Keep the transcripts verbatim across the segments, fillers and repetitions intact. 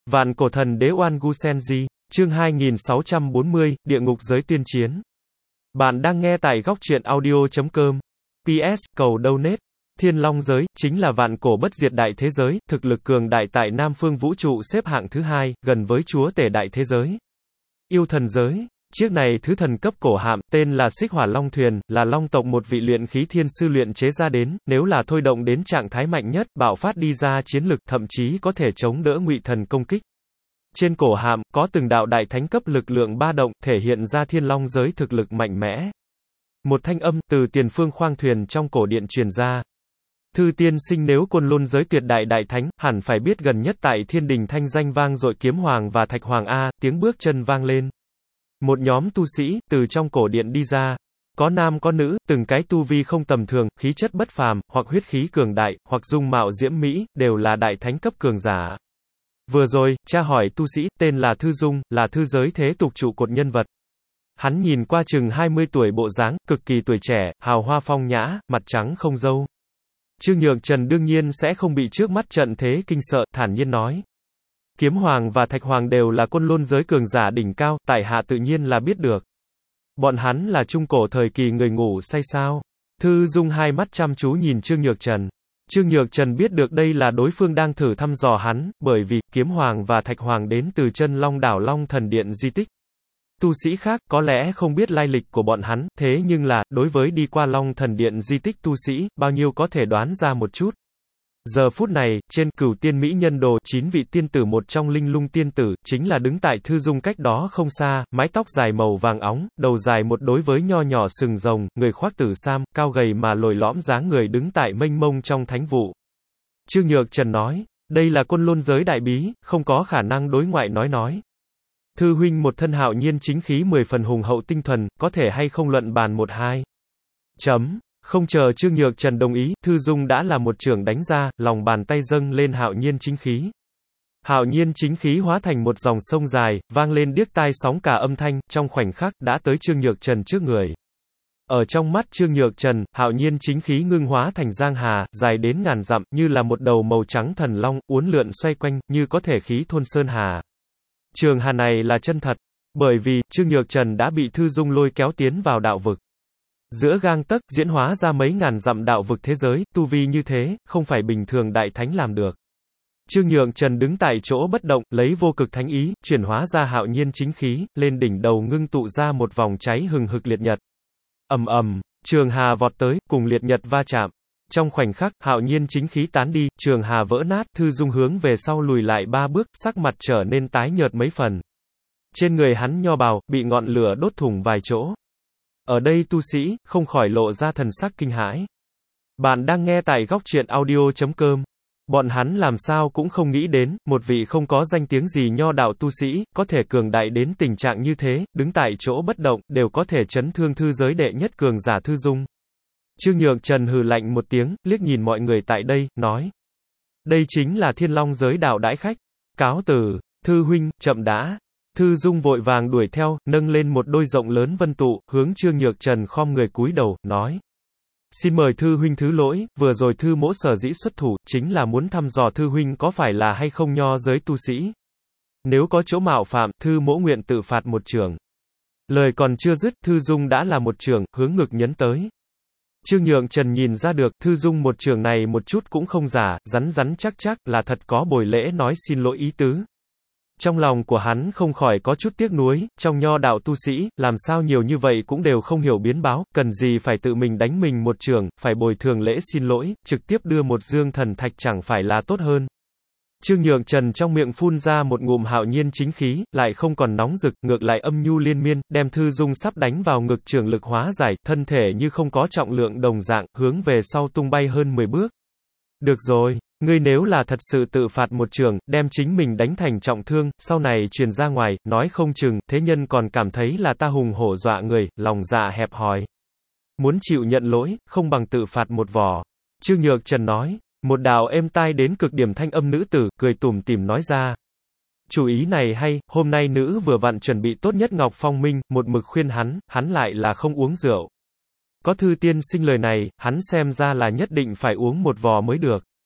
Vạn cổ thần đế Oan Gu Senji, chương hai nghìn sáu trăm bốn mươi, Địa ngục giới tuyên chiến. Bạn đang nghe tại góc truyện audio chấm com. pê ét, cầu donate. Thiên Long giới, chính là vạn cổ bất diệt đại thế giới, thực lực cường đại tại Nam Phương vũ trụ xếp hạng thứ hai, gần với chúa tể đại thế giới. Yêu thần giới. Chiếc này thứ thần cấp cổ hạm, tên là Xích Hỏa Long Thuyền, là Long tộc một vị luyện khí thiên sư luyện chế ra đến, nếu là thôi động đến trạng thái mạnh nhất, bạo phát đi ra chiến lực, thậm chí có thể chống đỡ ngụy thần công kích. Trên cổ hạm, có từng đạo đại thánh cấp lực lượng ba động, thể hiện ra Thiên Long giới thực lực mạnh mẽ. Một thanh âm, từ tiền phương khoang thuyền trong cổ điện truyền ra. Thư tiên sinh, nếu Côn Lôn giới tuyệt đại đại thánh, hẳn phải biết gần nhất tại thiên đình thanh danh vang dội Kiếm Hoàng và Thạch Hoàng a, tiếng bước chân vang lên. Một nhóm tu sĩ, từ trong cổ điện đi ra. Có nam có nữ, từng cái tu vi không tầm thường, khí chất bất phàm, hoặc huyết khí cường đại, hoặc dung mạo diễm mỹ, đều là đại thánh cấp cường giả. Vừa rồi, cha hỏi tu sĩ, tên là Thư Dung, là thư giới thế tục trụ cột nhân vật. Hắn nhìn qua chừng hai mươi tuổi bộ dáng, cực kỳ tuổi trẻ, hào hoa phong nhã, mặt trắng không râu. Trương Nhược Trần đương nhiên sẽ không bị trước mắt trận thế kinh sợ, thản nhiên nói. Kiếm Hoàng và Thạch Hoàng đều là Côn Lôn giới cường giả đỉnh cao, tại hạ tự nhiên là biết được. Bọn hắn là trung cổ thời kỳ người ngủ say sao? Thư Dung hai mắt chăm chú nhìn Trương Nhược Trần. Trương Nhược Trần biết được đây là đối phương đang thử thăm dò hắn, bởi vì, Kiếm Hoàng và Thạch Hoàng đến từ chân Long đảo Long Thần Điện di tích. Tu sĩ khác, có lẽ không biết lai lịch của bọn hắn, thế nhưng là, đối với đi qua Long Thần Điện di tích tu sĩ, bao nhiêu có thể đoán ra một chút. Giờ phút này, trên Cửu Tiên Mỹ Nhân Đồ, chín vị tiên tử một trong Linh Lung tiên tử, chính là đứng tại Thư Dung cách đó không xa, mái tóc dài màu vàng óng, đầu dài một đối với nho nhỏ sừng rồng, người khoác tử sam, cao gầy mà lồi lõm dáng người đứng tại mênh mông trong thánh vụ. Trương Nhược Trần nói, đây là Côn Lôn giới đại bí, không có khả năng đối ngoại nói nói. Thư huynh một thân hạo nhiên chính khí mười phần hùng hậu tinh thuần, có thể hay không luận bàn một hai. Chấm. Không chờ Trương Nhược Trần đồng ý, Thư Dung đã là một chưởng đánh ra, lòng bàn tay dâng lên hạo nhiên chính khí. Hạo nhiên chính khí hóa thành một dòng sông dài, vang lên điếc tai sóng cả âm thanh, trong khoảnh khắc, đã tới Trương Nhược Trần trước người. Ở trong mắt Trương Nhược Trần, hạo nhiên chính khí ngưng hóa thành giang hà, dài đến ngàn dặm, như là một đầu màu trắng thần long, uốn lượn xoay quanh, như có thể khí thôn sơn hà. Trường hà này là chân thật, bởi vì, Trương Nhược Trần đã bị Thư Dung lôi kéo tiến vào đạo vực. Giữa gang tấc, diễn hóa ra mấy ngàn dặm đạo vực thế giới, tu vi như thế, không phải bình thường đại thánh làm được. Trương Nhược Trần đứng tại chỗ bất động, lấy vô cực thánh ý, chuyển hóa ra hạo nhiên chính khí, lên đỉnh đầu ngưng tụ ra một vòng cháy hừng hực liệt nhật. Ầm ầm, trường hà vọt tới, cùng liệt nhật va chạm. Trong khoảnh khắc, hạo nhiên chính khí tán đi, trường hà vỡ nát, Thư Dung hướng về sau lùi lại ba bước, sắc mặt trở nên tái nhợt mấy phần. Trên người hắn nho bào, bị ngọn lửa đốt thủng vài chỗ. Ở đây tu sĩ, không khỏi lộ ra thần sắc kinh hãi. Bạn đang nghe tại góc truyện audio chấm com. Bọn hắn làm sao cũng không nghĩ đến, một vị không có danh tiếng gì nho đạo tu sĩ, có thể cường đại đến tình trạng như thế, đứng tại chỗ bất động, đều có thể chấn thương thư giới đệ nhất cường giả Thư Dung. Trương Nhược Trần hừ lạnh một tiếng, liếc nhìn mọi người tại đây, nói. Đây chính là Thiên Long giới đạo đãi khách. Cáo từ, Thư huynh, chậm đã. Thư Dung vội vàng đuổi theo, nâng lên một đôi rộng lớn vân tụ, hướng Trương Nhược Trần khom người cúi đầu, nói. Xin mời Thư huynh thứ lỗi, vừa rồi Thư mỗ sở dĩ xuất thủ, chính là muốn thăm dò Thư huynh có phải là hay không nho giới tu sĩ. Nếu có chỗ mạo phạm, Thư mỗ nguyện tự phạt một chưởng. Lời còn chưa dứt, Thư Dung đã là một chưởng, hướng ngực nhấn tới. Trương Nhược Trần nhìn ra được, Thư Dung một chưởng này một chút cũng không giả, rắn rắn chắc chắc, là thật có bồi lễ nói xin lỗi ý tứ. Trong lòng của hắn không khỏi có chút tiếc nuối, trong nho đạo tu sĩ, làm sao nhiều như vậy cũng đều không hiểu biến báo, cần gì phải tự mình đánh mình một trường, phải bồi thường lễ xin lỗi, trực tiếp đưa một dương thần thạch chẳng phải là tốt hơn. Trương Nhược Trần trong miệng phun ra một ngụm hạo nhiên chính khí, lại không còn nóng rực, ngược lại âm nhu liên miên, đem Thư Dung sắp đánh vào ngực trường lực hóa giải, thân thể như không có trọng lượng đồng dạng, hướng về sau tung bay hơn mười bước. Được rồi. Ngươi nếu là thật sự tự phạt một trường, đem chính mình đánh thành trọng thương, sau này truyền ra ngoài, nói không chừng, thế nhân còn cảm thấy là ta hùng hổ dọa người, lòng dạ hẹp hòi. Muốn chịu nhận lỗi, không bằng tự phạt một vò. Trương Nhược Trần nói, một đạo êm tai đến cực điểm thanh âm nữ tử, cười tủm tỉm nói ra. Chủ ý này hay, hôm nay nữ vừa vặn chuẩn bị tốt nhất Ngọc Phong Minh, một mực khuyên hắn, hắn lại là không uống rượu. Có Thư tiên sinh lời này, hắn xem ra là nhất định phải uống một vò mới được.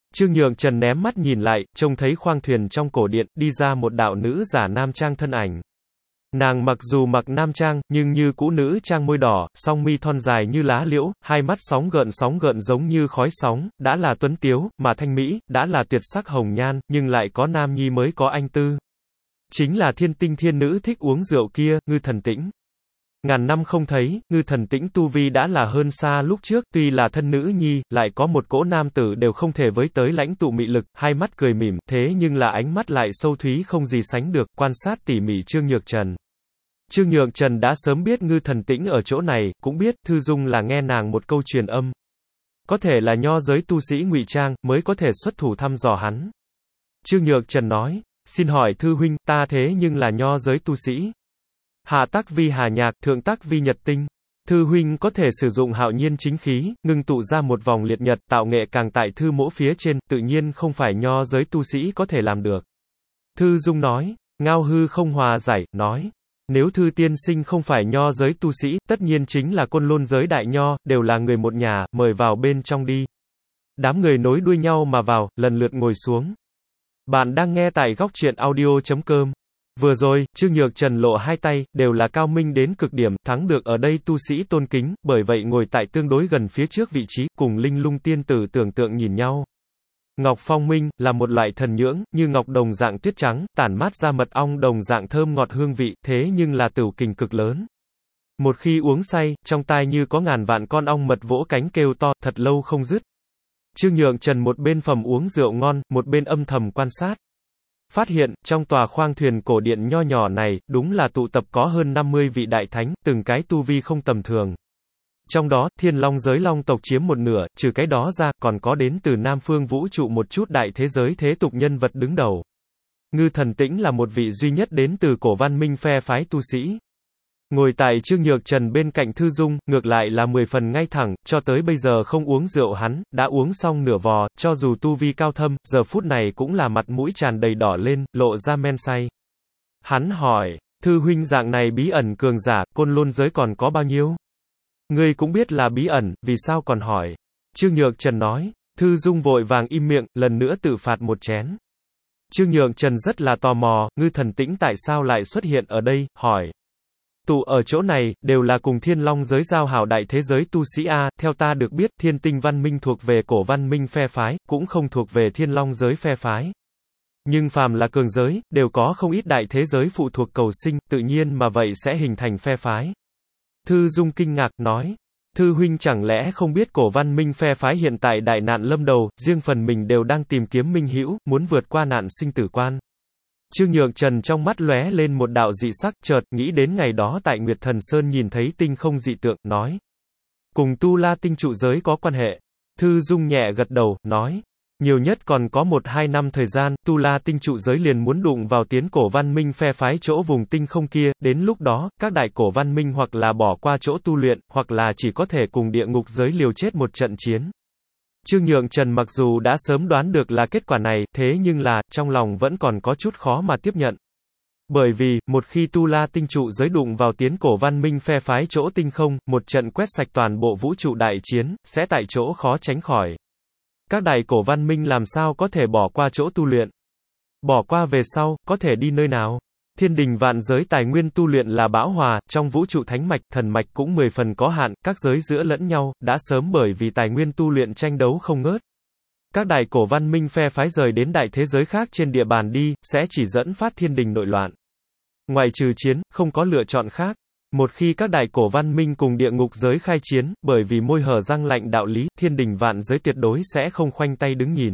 Trương Nhượng Trần ném mắt nhìn lại, trông thấy khoang thuyền trong cổ điện, đi ra một đạo nữ giả nam trang thân ảnh. Nàng mặc dù mặc nam trang, nhưng như cũ nữ trang môi đỏ, song mi thon dài như lá liễu, hai mắt sóng gợn sóng gợn giống như khói sóng, đã là tuấn tiếu, mà thanh mỹ, đã là tuyệt sắc hồng nhan, nhưng lại có nam nhi mới có anh tư. Chính là thiên tinh thiên nữ thích uống rượu kia, Ngư Thần Tĩnh. Ngàn năm không thấy, Ngư Thần Tĩnh tu vi đã là hơn xa lúc trước, tuy là thân nữ nhi, lại có một cỗ nam tử đều không thể với tới lãnh tụ mị lực, hai mắt cười mỉm, thế nhưng là ánh mắt lại sâu thúy không gì sánh được, quan sát tỉ mỉ Trương Nhược Trần. Trương Nhượng Trần đã sớm biết Ngư Thần Tĩnh ở chỗ này, cũng biết Thư Dung là nghe nàng một câu truyền âm. Có thể là nho giới tu sĩ ngụy trang, mới có thể xuất thủ thăm dò hắn. Trương Nhượng Trần nói, xin hỏi Thư huynh, ta thế nhưng là nho giới tu sĩ. Hạ tác vi hà nhạc, thượng tác vi nhật tinh. Thư huynh có thể sử dụng hạo nhiên chính khí, ngưng tụ ra một vòng liệt nhật, tạo nghệ càng tại thư mỗ phía trên, tự nhiên không phải nho giới tu sĩ có thể làm được. Thư Dung nói, Ngao Hư không hòa giải, nói. Nếu Thư tiên sinh không phải nho giới tu sĩ, tất nhiên chính là Côn Lôn giới đại nho, đều là người một nhà, mời vào bên trong đi. Đám người nối đuôi nhau mà vào, lần lượt ngồi xuống. Bạn đang nghe tại góc truyện audio chấm com. Vừa rồi, Trương Nhược Trần lộ hai tay, đều là cao minh đến cực điểm, thắng được ở đây tu sĩ tôn kính, bởi vậy ngồi tại tương đối gần phía trước vị trí, cùng Linh Lung tiên tử tưởng tượng nhìn nhau. Ngọc phong minh, là một loại thần nhưỡng, như ngọc đồng dạng tuyết trắng, tản mát ra mật ong đồng dạng thơm ngọt hương vị, thế nhưng là tửu kình cực lớn. Một khi uống say, trong tai như có ngàn vạn con ong mật vỗ cánh kêu to, thật lâu không dứt. Trương Nhượng Trần một bên phẩm uống rượu ngon, một bên âm thầm quan sát. Phát hiện, trong tòa khoang thuyền cổ điện nho nhỏ này, đúng là tụ tập có hơn năm mươi vị đại thánh, từng cái tu vi không tầm thường. Trong đó, Thiên Long giới Long tộc chiếm một nửa, trừ cái đó ra, còn có đến từ Nam Phương vũ trụ một chút đại thế giới thế tục nhân vật đứng đầu. Ngư Thần Tĩnh là một vị duy nhất đến từ cổ văn minh phe phái tu sĩ. Ngồi tại Trương Nhược Trần bên cạnh Thư Dung, ngược lại là mười phần ngay thẳng, cho tới bây giờ không uống rượu hắn, đã uống xong nửa vò, cho dù tu vi cao thâm, giờ phút này cũng là mặt mũi tràn đầy đỏ lên, lộ ra men say. Hắn hỏi, Thư huynh dạng này bí ẩn cường giả, Côn Lôn giới còn có bao nhiêu? Ngươi cũng biết là bí ẩn, vì sao còn hỏi? Trương Nhược Trần nói, Thư Dung vội vàng im miệng, lần nữa tự phạt một chén. Trương Nhượng Trần rất là tò mò, Ngư Thần Tĩnh tại sao lại xuất hiện ở đây, hỏi. Tụ ở chỗ này, đều là cùng Thiên Long giới giao hảo đại thế giới tu sĩ A, theo ta được biết, Thiên Tinh văn minh thuộc về cổ văn minh phe phái, cũng không thuộc về Thiên Long giới phe phái. Nhưng phàm là cường giới, đều có không ít đại thế giới phụ thuộc cầu sinh, tự nhiên mà vậy sẽ hình thành phe phái. Thư Dung kinh ngạc, nói. Thư huynh chẳng lẽ không biết cổ văn minh phe phái hiện tại đại nạn lâm đầu, riêng phần mình đều đang tìm kiếm minh hữu, muốn vượt qua nạn sinh tử quan. Trương Nhượng Trần trong mắt lóe lên một đạo dị sắc, chợt nghĩ đến ngày đó tại Nguyệt Thần Sơn nhìn thấy tinh không dị tượng, nói. Cùng Tu La tinh trụ giới có quan hệ. Thư Dung nhẹ gật đầu, nói. Nhiều nhất còn có một hai năm thời gian, Tu La tinh trụ giới liền muốn đụng vào tiến cổ văn minh phe phái chỗ vùng tinh không kia, đến lúc đó, các đại cổ văn minh hoặc là bỏ qua chỗ tu luyện, hoặc là chỉ có thể cùng địa ngục giới liều chết một trận chiến. Trương Nhượng Trần mặc dù đã sớm đoán được là kết quả này, thế nhưng là, trong lòng vẫn còn có chút khó mà tiếp nhận. Bởi vì, một khi Tu La tinh trụ giới đụng vào tiến cổ văn minh phe phái chỗ tinh không, một trận quét sạch toàn bộ vũ trụ đại chiến, sẽ tại chỗ khó tránh khỏi. Các đại cổ văn minh làm sao có thể bỏ qua chỗ tu luyện? Bỏ qua về sau, có thể đi nơi nào? Thiên đình vạn giới tài nguyên tu luyện là bão hòa, trong vũ trụ thánh mạch, thần mạch cũng mười phần có hạn, các giới giữa lẫn nhau, đã sớm bởi vì tài nguyên tu luyện tranh đấu không ngớt. Các đại cổ văn minh phe phái rời đến đại thế giới khác trên địa bàn đi, sẽ chỉ dẫn phát thiên đình nội loạn. Ngoài trừ chiến, không có lựa chọn khác. Một khi các đại cổ văn minh cùng địa ngục giới khai chiến, bởi vì môi hở răng lạnh đạo lý, thiên đình vạn giới tuyệt đối sẽ không khoanh tay đứng nhìn.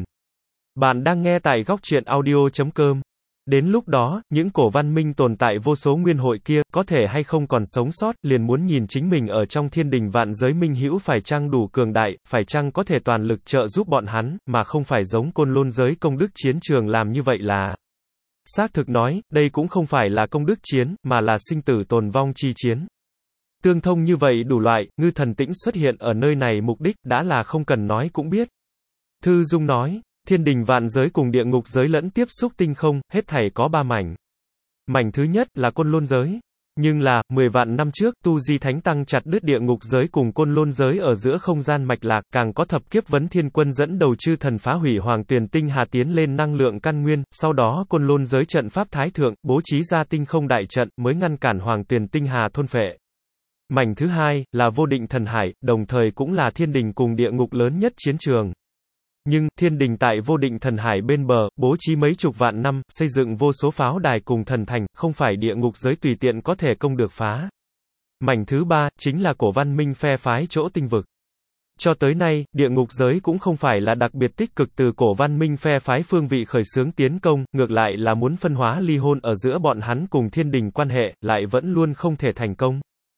Bạn đang nghe tại góc truyện audio chấm com. Đến lúc đó, những cổ văn minh tồn tại vô số nguyên hội kia, có thể hay không còn sống sót, liền muốn nhìn chính mình ở trong thiên đình vạn giới minh hữu phải chăng đủ cường đại, phải chăng có thể toàn lực trợ giúp bọn hắn, mà không phải giống Côn Lôn giới công đức chiến trường làm như vậy là. Xác thực nói, đây cũng không phải là công đức chiến, mà là sinh tử tồn vong chi chiến. Tương thông như vậy đủ loại, Ngư Thần Tĩnh xuất hiện ở nơi này mục đích, đã là không cần nói cũng biết. Thư Dung nói, thiên đình vạn giới cùng địa ngục giới lẫn tiếp xúc tinh không, hết thảy có ba mảnh. Mảnh thứ nhất là Côn Lôn giới. Nhưng là, mười vạn năm trước, Tu Di Thánh Tăng chặt đứt địa ngục giới cùng côn lôn giới ở giữa không gian mạch lạc, càng có thập kiếp vấn thiên quân dẫn đầu chư thần phá hủy hoàng tuyền tinh hà tiến lên năng lượng căn nguyên, sau đó côn lôn giới trận pháp thái thượng, bố trí ra tinh không đại trận, mới ngăn cản hoàng tuyền tinh hà thôn phệ. Mảnh thứ hai, là vô định thần hải, đồng thời cũng là thiên đình cùng địa ngục lớn nhất chiến trường. Nhưng, thiên đình tại vô định thần hải bên bờ, bố trí mấy chục vạn năm, xây dựng vô số pháo đài cùng thần thành, không phải địa ngục giới tùy tiện có thể công được phá. Mảnh thứ ba, chính là cổ văn minh phe phái chỗ tinh vực. Cho tới nay, địa ngục giới cũng không phải là đặc biệt tích cực từ cổ văn minh phe phái phương vị khởi xướng tiến công, ngược lại là muốn phân hóa ly hôn ở giữa bọn hắn cùng thiên đình quan hệ, lại vẫn luôn không thể thành công.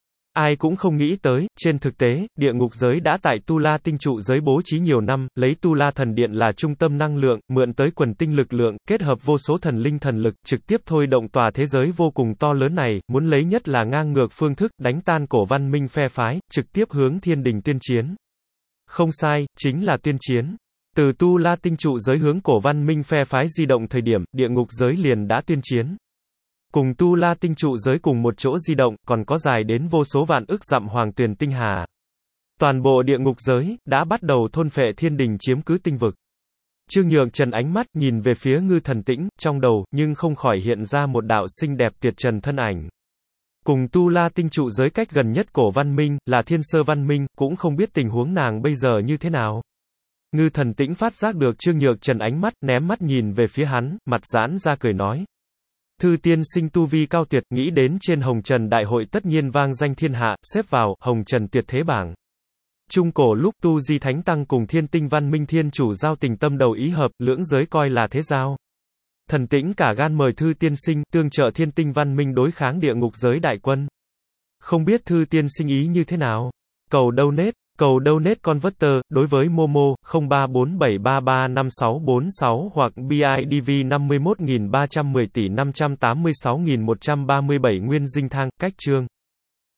Ai cũng không nghĩ tới, trên thực tế, địa ngục giới đã tại Tu La tinh trụ giới bố trí nhiều năm, lấy Tu La thần điện là trung tâm năng lượng, mượn tới quần tinh lực lượng, kết hợp vô số thần linh thần lực, trực tiếp thôi động tòa thế giới vô cùng to lớn này, muốn lấy nhất là ngang ngược phương thức, đánh tan cổ văn minh phe phái, trực tiếp hướng thiên đình tuyên chiến. Không sai, chính là tuyên chiến. Từ Tu La tinh trụ giới hướng cổ văn minh phe phái di động thời điểm, địa ngục giới liền đã tuyên chiến. Cùng Tu La tinh trụ giới cùng một chỗ di động, còn có dài đến vô số vạn ức dặm hoàng tuyền tinh hà. Toàn bộ địa ngục giới, đã bắt đầu thôn phệ thiên đình chiếm cứ tinh vực. Trương Nhược Trần ánh mắt, nhìn về phía Ngư Thần Tĩnh, trong đầu, nhưng không khỏi hiện ra một đạo xinh đẹp tuyệt trần thân ảnh. Cùng Tu La tinh trụ giới cách gần nhất cổ văn minh, là Thiên Sơ văn minh, cũng không biết tình huống nàng bây giờ như thế nào. Ngư Thần Tĩnh phát giác được Trương Nhược Trần ánh mắt, ném mắt nhìn về phía hắn, mặt giãn ra cười nói. Thư tiên sinh tu vi cao tuyệt, nghĩ đến trên Hồng Trần đại hội tất nhiên vang danh thiên hạ, xếp vào Hồng Trần tuyệt thế bảng. Trung cổ lúc Tu Di Thánh Tăng cùng Thiên Tinh Văn Minh Thiên chủ giao tình tâm đầu ý hợp, lưỡng giới coi là thế giao. Thần Tĩnh cả gan mời Thư tiên sinh tương trợ Thiên Tinh Văn Minh đối kháng địa ngục giới đại quân. Không biết Thư tiên sinh ý như thế nào? Cầu donate. Cầu donate converter, đối với Momo, không ba bốn bảy ba ba năm sáu bốn sáu hoặc bê i đê vê năm mươi mốt nghìn ba trăm mười tỷ năm trăm tám mươi sáu nghìn một trăm ba mươi bảy Nguyên Dinh Thang, cách chương.